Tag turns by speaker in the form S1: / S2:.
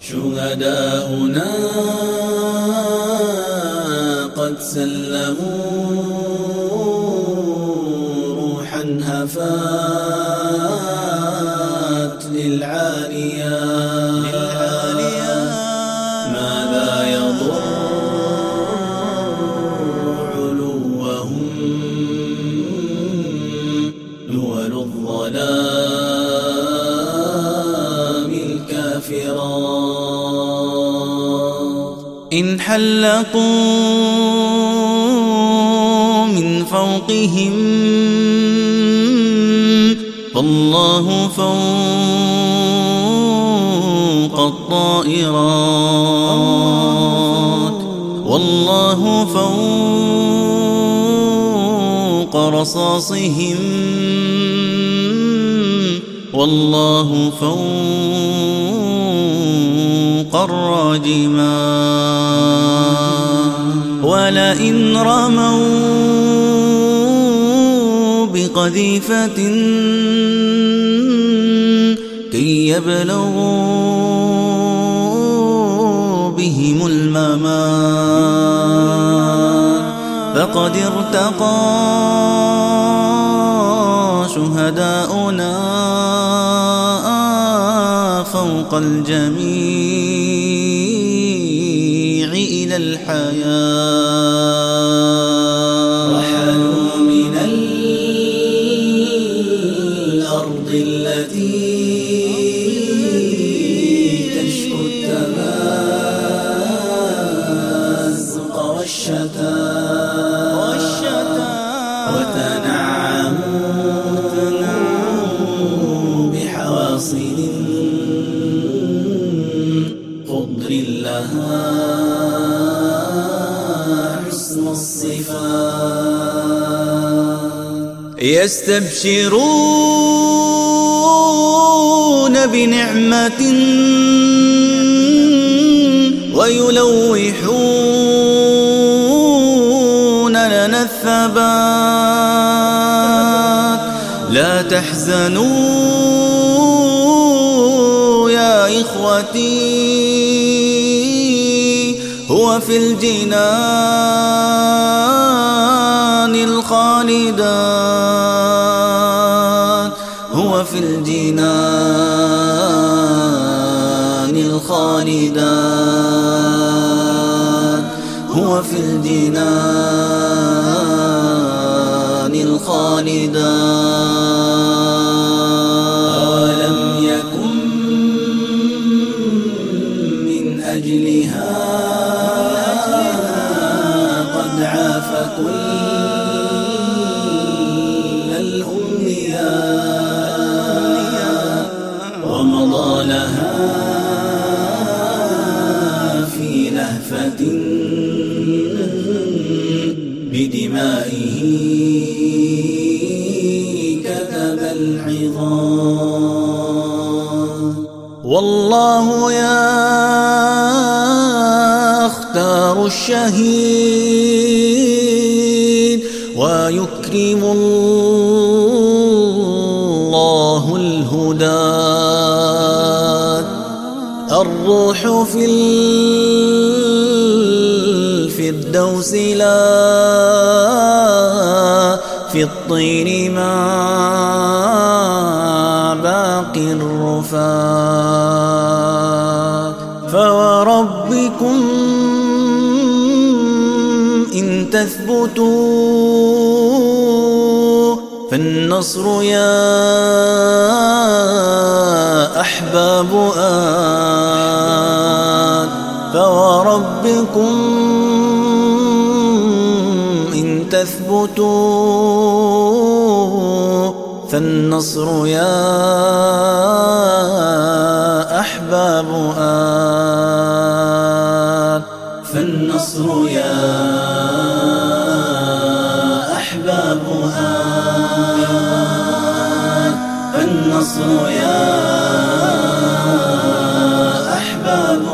S1: شهداؤنا قد سلموا روحا هفات للعاليات ماذا يضر علوهم دول الظلام الكافرات إن حلقوا من فوقهم فالله فوق الطائرات والله فوق رصاصهم والله فوق الراجمات ولئن رموا بقذيفة كي يبلغوا بهم الممات فقد ارتقى شهداؤنا فوق الجميع إلى الحياة رحلوا من الأرض التي تشكو التمازق والشتات وتنعموا بحواصل خضر لها حسن الصفات يستبشرون بنعمة ويلوحون لنا الثبات لا تحزنوا يا إخوتي هو في الجنان الخالدات هو في الجنان الخالدات هو في الجنان الخالدات أولم يكن من أجلها قد عاف كل الأمنيات ومضى لها في لهفة بدمائه كتب العظام والله يختار الشهيد ويكرم الله الهداة الروح في الفردوس لا في الطين مع باقي الرفات فوربكم إن تثبتوا فالنصر يا أحباب آت فوربكم إن تثبتوا فالنصر يا أحباب آت فالنصر يا أحباب آت فالنصر يا أحباب